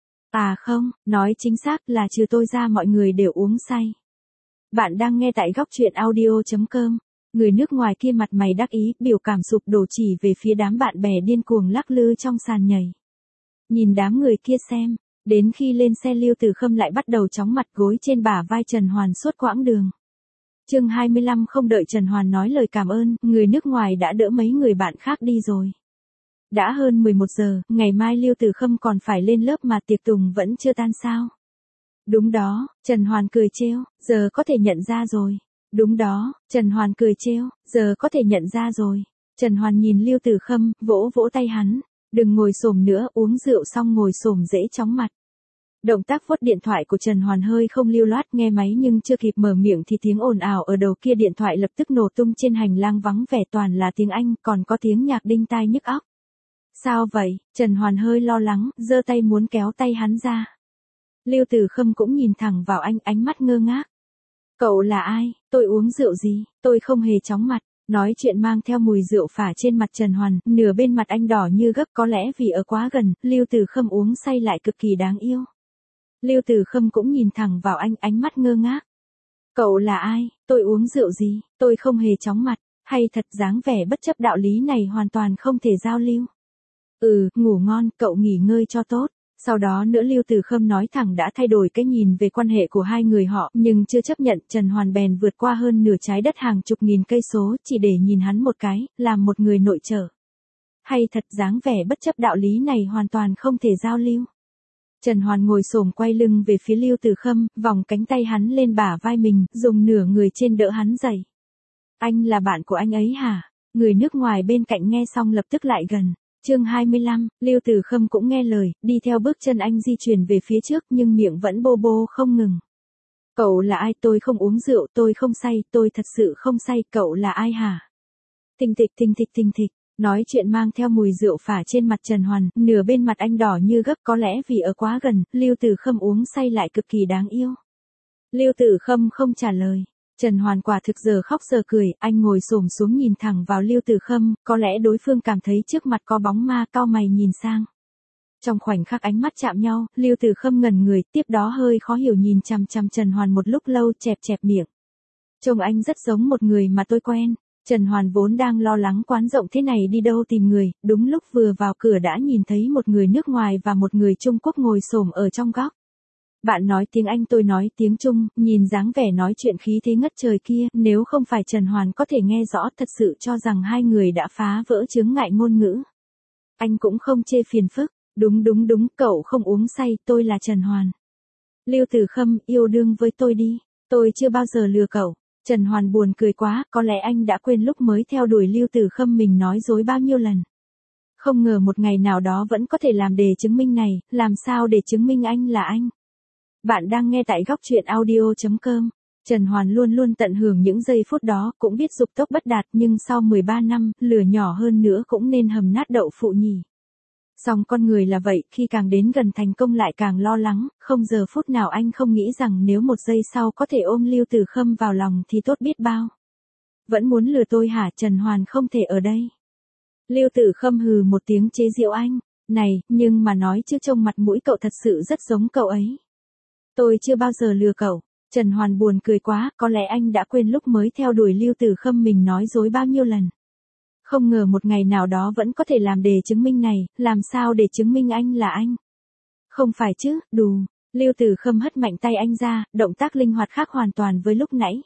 À không, nói chính xác là trừ tôi ra mọi người đều uống say. Bạn đang nghe tại góc truyện audio.com. Người nước ngoài kia mặt mày đắc ý, biểu cảm sụp đổ chỉ về phía đám bạn bè điên cuồng lắc lư trong sàn nhảy. Nhìn đám người kia xem, đến khi lên xe Lưu Tử Khâm lại bắt đầu chóng mặt gối trên bả vai Trần Hoàn suốt quãng đường. Chương 25 không đợi Trần Hoàn nói lời cảm ơn, người nước ngoài đã đỡ mấy người bạn khác đi rồi. Đã hơn 11 giờ, ngày mai Lưu Tử Khâm còn phải lên lớp mà tiệc tùng vẫn chưa tan sao? Đúng đó, Trần Hoàn cười trêu, giờ có thể nhận ra rồi. Đúng đó, Trần Hoàn cười trêu, giờ có thể nhận ra rồi. Trần Hoàn nhìn Lưu Tử Khâm, vỗ vỗ tay hắn, đừng ngồi xổm nữa, uống rượu xong ngồi xổm dễ chóng mặt. Động tác vuốt điện thoại của Trần Hoàn hơi không lưu loát, nghe máy nhưng chưa kịp mở miệng thì tiếng ồn ào ở đầu kia điện thoại lập tức nổ tung, trên hành lang vắng vẻ toàn là tiếng Anh, còn có tiếng nhạc đinh tai nhức óc. Sao vậy? Trần Hoàn hơi lo lắng, giơ tay muốn kéo tay hắn ra. Lưu Tử Khâm cũng nhìn thẳng vào anh, ánh mắt ngơ ngác. Cậu là ai? Tôi uống rượu gì? Tôi không hề chóng mặt. Nói chuyện mang theo mùi rượu phả trên mặt Trần Hoàn, nửa bên mặt anh đỏ như gấp, có lẽ vì ở quá gần, Lưu Tử Khâm uống say lại cực kỳ đáng yêu. Lưu Tử Khâm cũng nhìn thẳng vào anh, ánh mắt ngơ ngác. Cậu là ai? Tôi uống rượu gì? Tôi không hề chóng mặt. Hay thật dáng vẻ bất chấp đạo lý này hoàn toàn không thể giao lưu. Ngủ ngon, cậu nghỉ ngơi cho tốt. Sau đó nữa Lưu Tử Khâm nói thẳng đã thay đổi cái nhìn về quan hệ của hai người họ, nhưng chưa chấp nhận, Trần Hoàn bèn vượt qua hơn nửa trái đất hàng chục nghìn cây số, chỉ để nhìn hắn một cái, làm một người nội trợ. Hay thật dáng vẻ bất chấp đạo lý này hoàn toàn không thể giao lưu. Trần Hoàn ngồi xổm quay lưng về phía Lưu Tử Khâm, vòng cánh tay hắn lên bả vai mình, dùng nửa người trên đỡ hắn dậy. Anh là bạn của anh ấy hả? Người nước ngoài bên cạnh nghe xong lập tức lại gần. Chương 25, Lưu Tử Khâm cũng nghe lời, đi theo bước chân anh di chuyển về phía trước nhưng miệng vẫn bô bô không ngừng. Cậu là ai? Tôi không uống rượu, tôi không say, tôi thật sự không say, cậu là ai hả? Thình thịch thình thịch thình thịch, nói chuyện mang theo mùi rượu phả trên mặt Trần Hoàn, nửa bên mặt anh đỏ như gấp, có lẽ vì ở quá gần, Lưu Tử Khâm uống say lại cực kỳ đáng yêu. Lưu Tử Khâm không trả lời. Trần Hoàn quả thực giờ khóc giờ cười, anh ngồi xổm xuống nhìn thẳng vào Lưu Tử Khâm, có lẽ đối phương cảm thấy trước mặt có bóng ma, cau mày nhìn sang. Trong khoảnh khắc ánh mắt chạm nhau, Lưu Tử Khâm ngẩn người, tiếp đó hơi khó hiểu nhìn chằm chằm Trần Hoàn một lúc lâu, chẹp chẹp miệng. Trông anh rất giống một người mà tôi quen. Trần Hoàn vốn đang lo lắng quán rộng thế này đi đâu tìm người, đúng lúc vừa vào cửa đã nhìn thấy một người nước ngoài và một người Trung Quốc ngồi xổm ở trong góc. Bạn nói tiếng Anh, tôi nói tiếng Trung, nhìn dáng vẻ nói chuyện khí thế ngất trời kia, nếu không phải Trần Hoàn có thể nghe rõ, thật sự cho rằng hai người đã phá vỡ chướng ngại ngôn ngữ. Anh cũng không chê phiền phức, đúng, cậu không uống say, tôi là Trần Hoàn. Lưu Tử Khâm, yêu đương với tôi đi, tôi chưa bao giờ lừa cậu. Trần Hoàn buồn cười quá, có lẽ anh đã quên lúc mới theo đuổi Lưu Tử Khâm mình nói dối bao nhiêu lần. Không ngờ một ngày nào đó vẫn có thể làm để chứng minh này, làm sao để chứng minh anh là anh. Bạn đang nghe tại góc truyện audio.com. Trần Hoàn luôn luôn tận hưởng những giây phút đó, cũng biết dục tốc bất đạt, nhưng sau 13 năm, lửa nhỏ hơn nữa cũng nên hầm nát đậu phụ nhỉ. Song con người là vậy, khi càng đến gần thành công lại càng lo lắng, không giờ phút nào anh không nghĩ rằng nếu một giây sau có thể ôm Lưu Tử Khâm vào lòng thì tốt biết bao. Vẫn muốn lừa tôi hả? Trần Hoàn không thể ở đây. Lưu Tử Khâm hừ một tiếng chế giễu anh. Này, nhưng mà nói chứ trông mặt mũi cậu thật sự rất giống cậu ấy. Tôi chưa bao giờ lừa cậu. Trần Hoàn buồn cười quá, có lẽ anh đã quên lúc mới theo đuổi Lưu Tử Khâm mình nói dối bao nhiêu lần. Không ngờ một ngày nào đó vẫn có thể làm để chứng minh này, làm sao để chứng minh anh là anh. Không phải chứ, đù. Lưu Tử Khâm hất mạnh tay anh ra, động tác linh hoạt khác hoàn toàn với lúc nãy.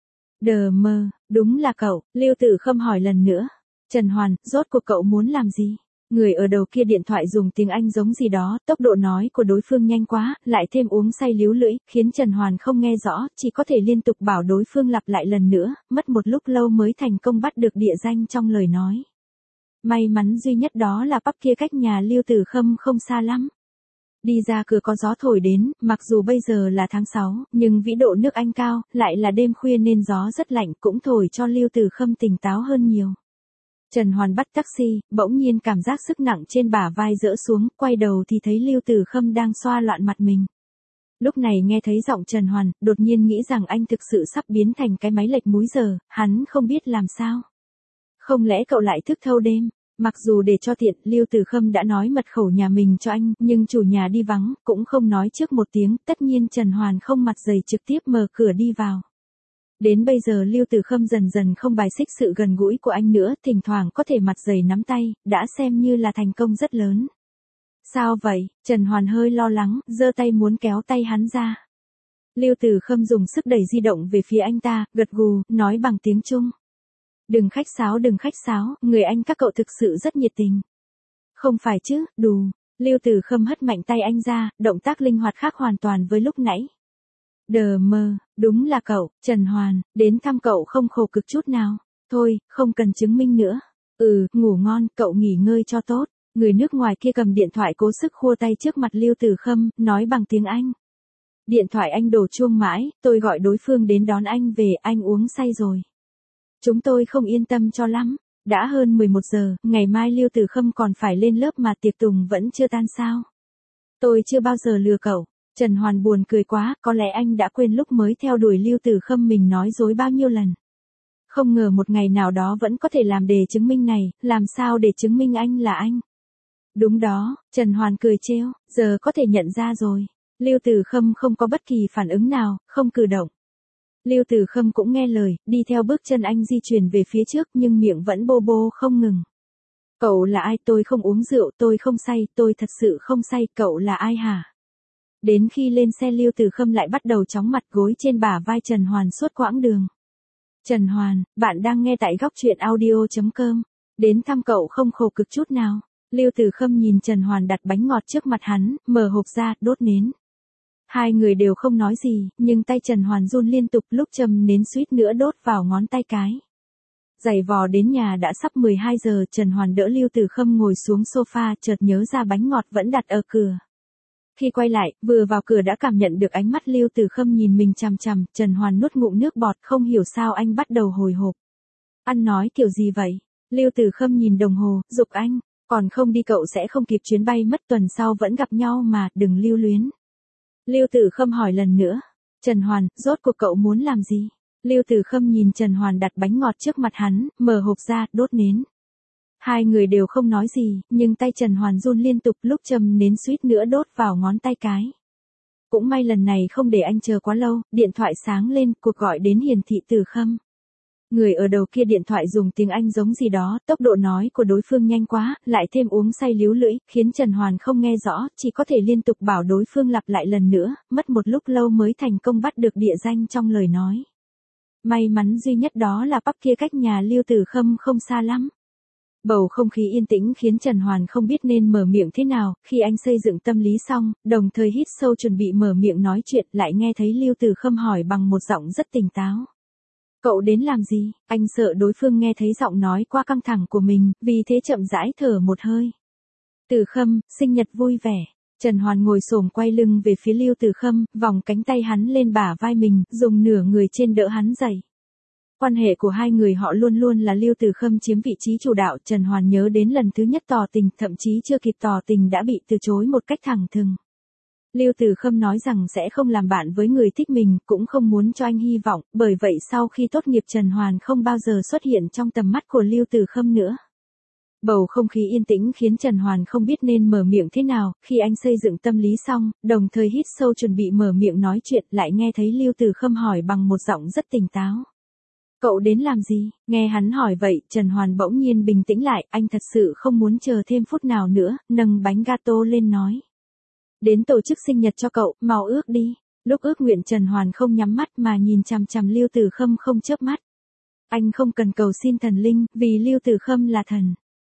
Đờ mơ, đúng là cậu. Lưu Tử Khâm hỏi lần nữa. Trần Hoàn, rốt cuộc cậu muốn làm gì? Người ở đầu kia điện thoại dùng tiếng Anh giống gì đó, tốc độ nói của đối phương nhanh quá, lại thêm uống say líu lưỡi, khiến Trần Hoàn không nghe rõ, chỉ có thể liên tục bảo đối phương lặp lại lần nữa, mất một lúc lâu mới thành công bắt được địa danh trong lời nói. May mắn duy nhất đó là pub kia cách nhà Lưu Tử Khâm không xa lắm. Đi ra cửa có gió thổi đến, mặc dù bây giờ là tháng 6, nhưng vĩ độ nước Anh cao, lại là đêm khuya nên gió rất lạnh cũng thổi cho Lưu Tử Khâm tỉnh táo hơn nhiều. Trần Hoàn bắt taxi, bỗng nhiên cảm giác sức nặng trên bả vai dỡ xuống, quay đầu thì thấy Lưu Tử Khâm đang xoa loạn mặt mình. Lúc này nghe thấy giọng Trần Hoàn, đột nhiên nghĩ rằng anh thực sự sắp biến thành cái máy lệch múi giờ, hắn không biết làm sao. Không lẽ cậu lại thức thâu đêm? Mặc dù để cho tiện, Lưu Tử Khâm đã nói mật khẩu nhà mình cho anh, nhưng chủ nhà đi vắng, cũng không nói trước một tiếng, tất nhiên Trần Hoàn không mặt dày trực tiếp mở cửa đi vào. Đến bây giờ Lưu Tử Khâm dần dần không bài xích sự gần gũi của anh nữa, thỉnh thoảng có thể mặt dày nắm tay, đã xem như là thành công rất lớn. Sao vậy? Trần Hoàn hơi lo lắng, giơ tay muốn kéo tay hắn ra. Lưu Tử Khâm dùng sức đẩy di động về phía anh ta, gật gù, nói bằng tiếng Trung. Đừng khách sáo, người anh các cậu thực sự rất nhiệt tình. Không phải chứ, đù. Lưu Tử Khâm hất mạnh tay anh ra, động tác linh hoạt khác hoàn toàn với lúc nãy. Đờ mơ, đúng là cậu, Trần Hoàn, đến thăm cậu không khổ cực chút nào. Thôi, không cần chứng minh nữa. Ngủ ngon, cậu nghỉ ngơi cho tốt. Người nước ngoài kia cầm điện thoại cố sức khua tay trước mặt Lưu Tử Khâm, nói bằng tiếng Anh. Điện thoại anh đổ chuông mãi, tôi gọi đối phương đến đón anh về, anh uống say rồi. Chúng tôi không yên tâm cho lắm. Đã hơn 11 giờ, ngày mai Lưu Tử Khâm còn phải lên lớp mà tiệc tùng vẫn chưa tan sao. Tôi chưa bao giờ lừa cậu. Trần Hoàn buồn cười quá, có lẽ anh đã quên lúc mới theo đuổi Lưu Tử Khâm mình nói dối bao nhiêu lần. Không ngờ một ngày nào đó vẫn có thể làm đề chứng minh này, làm sao để chứng minh anh là anh. Đúng đó, Trần Hoàn cười trêu, giờ có thể nhận ra rồi. Lưu Tử Khâm không có bất kỳ phản ứng nào, không cử động. Lưu Tử Khâm cũng nghe lời, đi theo bước chân anh di chuyển về phía trước nhưng miệng vẫn bô bô không ngừng. Cậu là ai? Tôi không uống rượu, tôi không say, tôi thật sự không say, cậu là ai hả? Đến khi lên xe Lưu Tử Khâm lại bắt đầu chóng mặt gối trên bả vai Trần Hoàn suốt quãng đường. Trần Hoàn, bạn đang nghe tại góc truyện audio.com. Đến thăm cậu không khổ cực chút nào. Lưu Tử Khâm nhìn Trần Hoàn đặt bánh ngọt trước mặt hắn, mở hộp ra, đốt nến. Hai người đều không nói gì, nhưng tay Trần Hoàn run liên tục lúc châm nến suýt nữa đốt vào ngón tay cái. Giày vò đến nhà đã sắp 12 giờ, Trần Hoàn đỡ Lưu Tử Khâm ngồi xuống sofa, chợt nhớ ra bánh ngọt vẫn đặt ở cửa. Khi quay lại, vừa vào cửa đã cảm nhận được ánh mắt Lưu Tử Khâm nhìn mình chằm chằm, Trần Hoàn nuốt ngụm nước bọt, không hiểu sao anh bắt đầu hồi hộp. Ăn nói kiểu gì vậy? Lưu Tử Khâm nhìn đồng hồ, giục anh, còn không đi cậu sẽ không kịp chuyến bay mất, tuần sau vẫn gặp nhau mà, đừng lưu luyến. Lưu Tử Khâm hỏi lần nữa, Trần Hoàn, rốt cuộc cậu muốn làm gì? Lưu Tử Khâm nhìn Trần Hoàn đặt bánh ngọt trước mặt hắn, mở hộp ra, đốt nến. Hai người đều không nói gì, nhưng tay Trần Hoàn run liên tục lúc châm nến suýt nữa đốt vào ngón tay cái. Cũng may lần này không để anh chờ quá lâu, điện thoại sáng lên, cuộc gọi đến hiển thị Tử Khâm. Người ở đầu kia điện thoại dùng tiếng Anh giống gì đó, tốc độ nói của đối phương nhanh quá, lại thêm uống say líu lưỡi, khiến Trần Hoàn không nghe rõ, chỉ có thể liên tục bảo đối phương lặp lại lần nữa, mất một lúc lâu mới thành công bắt được địa danh trong lời nói. May mắn duy nhất đó là pub kia cách nhà Lưu Tử Khâm không xa lắm. Bầu không khí yên tĩnh khiến Trần Hoàn không biết nên mở miệng thế nào, khi anh xây dựng tâm lý xong, đồng thời hít sâu chuẩn bị mở miệng nói chuyện, lại nghe thấy Lưu Tử Khâm hỏi bằng một giọng rất tỉnh táo. Cậu đến làm gì? Anh sợ đối phương nghe thấy giọng nói qua căng thẳng của mình, vì thế chậm rãi thở một hơi. Tử Khâm, sinh nhật vui vẻ. Trần Hoàn ngồi xổm quay lưng về phía Lưu Tử Khâm, vòng cánh tay hắn lên bả vai mình, dùng nửa người trên đỡ hắn dậy. Quan hệ của hai người họ luôn luôn là Lưu Tử Khâm chiếm vị trí chủ đạo, Trần Hoàn nhớ đến lần thứ nhất tỏ tình, thậm chí chưa kịp tỏ tình đã bị từ chối một cách thẳng thừng. Lưu Tử Khâm nói rằng sẽ không làm bạn với người thích mình, cũng không muốn cho anh hy vọng, bởi vậy sau khi tốt nghiệp Trần Hoàn không bao giờ xuất hiện trong tầm mắt của Lưu Tử Khâm nữa. Bầu không khí yên tĩnh khiến Trần Hoàn không biết nên mở miệng thế nào, khi anh xây dựng tâm lý xong, đồng thời hít sâu chuẩn bị mở miệng nói chuyện, lại nghe thấy Lưu Tử Khâm hỏi bằng một giọng rất tỉnh táo. Cậu đến làm gì? Nghe hắn hỏi vậy, Trần Hoàn bỗng nhiên bình tĩnh lại, anh thật sự không muốn chờ thêm phút nào nữa, nâng bánh gato lên nói. Đến tổ chức sinh nhật cho cậu, mau ước đi. Lúc ước nguyện Trần Hoàn không nhắm mắt mà nhìn chằm chằm Lưu Tử Khâm không chớp mắt. Anh không cần cầu xin thần linh, vì Lưu Tử Khâm là thần.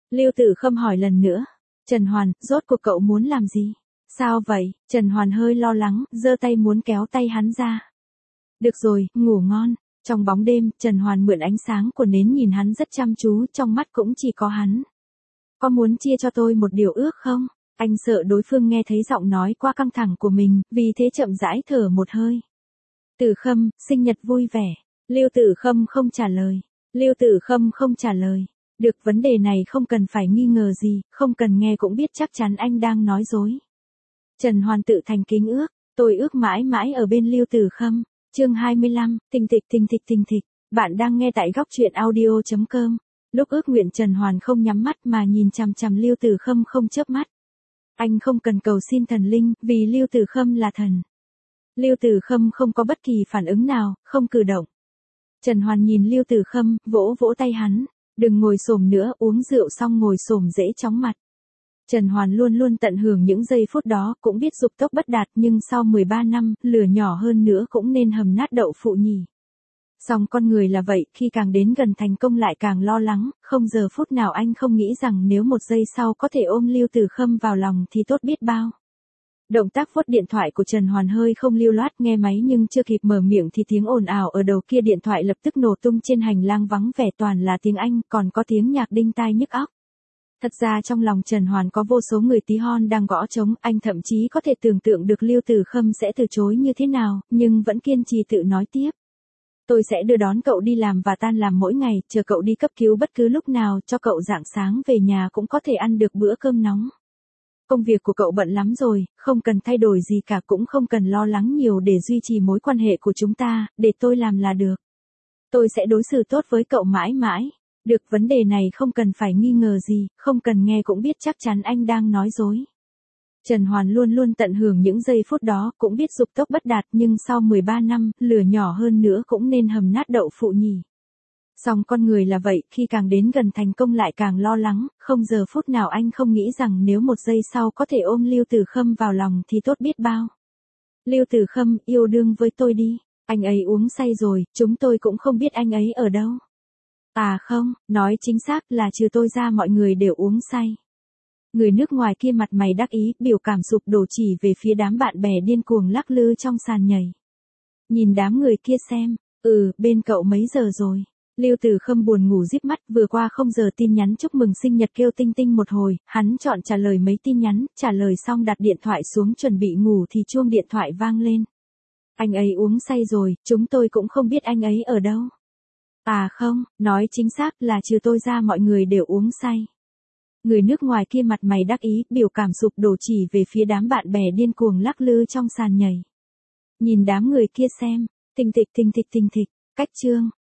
Lưu Tử Khâm hỏi lần nữa. Trần Hoàn, rốt cuộc cậu muốn làm gì? Sao vậy? Trần Hoàn hơi lo lắng, giơ tay muốn kéo tay hắn ra. Được rồi, ngủ ngon. Trong bóng đêm, Trần Hoàn mượn ánh sáng của nến nhìn hắn rất chăm chú, trong mắt cũng chỉ có hắn. Có muốn chia cho tôi một điều ước không? Anh sợ đối phương nghe thấy giọng nói qua căng thẳng của mình, vì thế chậm rãi thở một hơi. Tử Khâm, sinh nhật vui vẻ. Lưu Tử Khâm không trả lời. Lưu Tử Khâm không trả lời. Được, vấn đề này không cần phải nghi ngờ gì, không cần nghe cũng biết chắc chắn anh đang nói dối. Trần Hoàn tự thành kính ước, tôi ước mãi mãi ở bên Lưu Tử Khâm. Chương 25, tình thịch. Bạn đang nghe tại góc truyện audio.com. Lúc ước nguyện Trần Hoàn không nhắm mắt mà nhìn chằm chằm Lưu Tử Khâm không chớp mắt. Anh không cần cầu xin thần linh, vì Lưu Tử Khâm là thần. Lưu Tử Khâm không có bất kỳ phản ứng nào, không cử động. Trần Hoàn nhìn Lưu Tử Khâm, vỗ vỗ tay hắn. Đừng ngồi xổm nữa, uống rượu xong ngồi xổm dễ chóng mặt. Trần Hoàn luôn luôn tận hưởng những giây phút đó, cũng biết dục tốc bất đạt, nhưng sau 13 năm, lửa nhỏ hơn nữa cũng nên hầm nát đậu phụ nhỉ. Song con người là vậy, khi càng đến gần thành công lại càng lo lắng, không giờ phút nào anh không nghĩ rằng nếu một giây sau có thể ôm Lưu Tử Khâm vào lòng thì tốt biết bao. Động tác vuốt điện thoại của Trần Hoàn hơi không lưu loát, nghe máy nhưng chưa kịp mở miệng thì tiếng ồn ào ở đầu kia điện thoại lập tức nổ tung, trên hành lang vắng vẻ toàn là tiếng Anh, còn có tiếng nhạc đinh tai nhức óc. Thật ra trong lòng Trần Hoàn có vô số người tí hon đang gõ trống, anh thậm chí có thể tưởng tượng được Lưu Tử Khâm sẽ từ chối như thế nào, nhưng vẫn kiên trì tự nói tiếp. Tôi sẽ đưa đón cậu đi làm và tan làm mỗi ngày, chờ cậu đi cấp cứu bất cứ lúc nào, cho cậu rạng sáng về nhà cũng có thể ăn được bữa cơm nóng. Công việc của cậu bận lắm rồi, không cần thay đổi gì cả, cũng không cần lo lắng nhiều để duy trì mối quan hệ của chúng ta, để tôi làm là được. Tôi sẽ đối xử tốt với cậu mãi mãi. Được, vấn đề này không cần phải nghi ngờ gì, không cần nghe cũng biết chắc chắn anh đang nói dối. Trần Hoàn luôn luôn tận hưởng những giây phút đó, cũng biết dục tốc bất đạt, nhưng sau 13 năm, lửa nhỏ hơn nữa cũng nên hầm nát đậu phụ nhỉ. Song con người là vậy, khi càng đến gần thành công lại càng lo lắng, không giờ phút nào anh không nghĩ rằng nếu một giây sau có thể ôm Lưu Tử Khâm vào lòng thì tốt biết bao. Lưu Tử Khâm, yêu đương với tôi đi. Anh ấy uống say rồi, chúng tôi cũng không biết anh ấy ở đâu. À không, nói chính xác là trừ tôi ra mọi người đều uống say. Người nước ngoài kia mặt mày đắc ý, biểu cảm sụp đổ chỉ về phía đám bạn bè điên cuồng lắc lư trong sàn nhảy. Nhìn đám người kia xem, bên cậu mấy giờ rồi? Lưu Tử Khâm buồn ngủ díp mắt, vừa qua không giờ tin nhắn chúc mừng sinh nhật kêu tinh tinh một hồi, hắn chọn trả lời mấy tin nhắn, trả lời xong đặt điện thoại xuống chuẩn bị ngủ thì chuông điện thoại vang lên. Anh ấy uống say rồi, chúng tôi cũng không biết anh ấy ở đâu. À không, nói chính xác là trừ tôi ra mọi người đều uống say. Người nước ngoài kia mặt mày đắc ý, biểu cảm sụp đổ chỉ về phía đám bạn bè điên cuồng lắc lư trong sàn nhảy. Nhìn đám người kia xem, thình thịch, cách chương.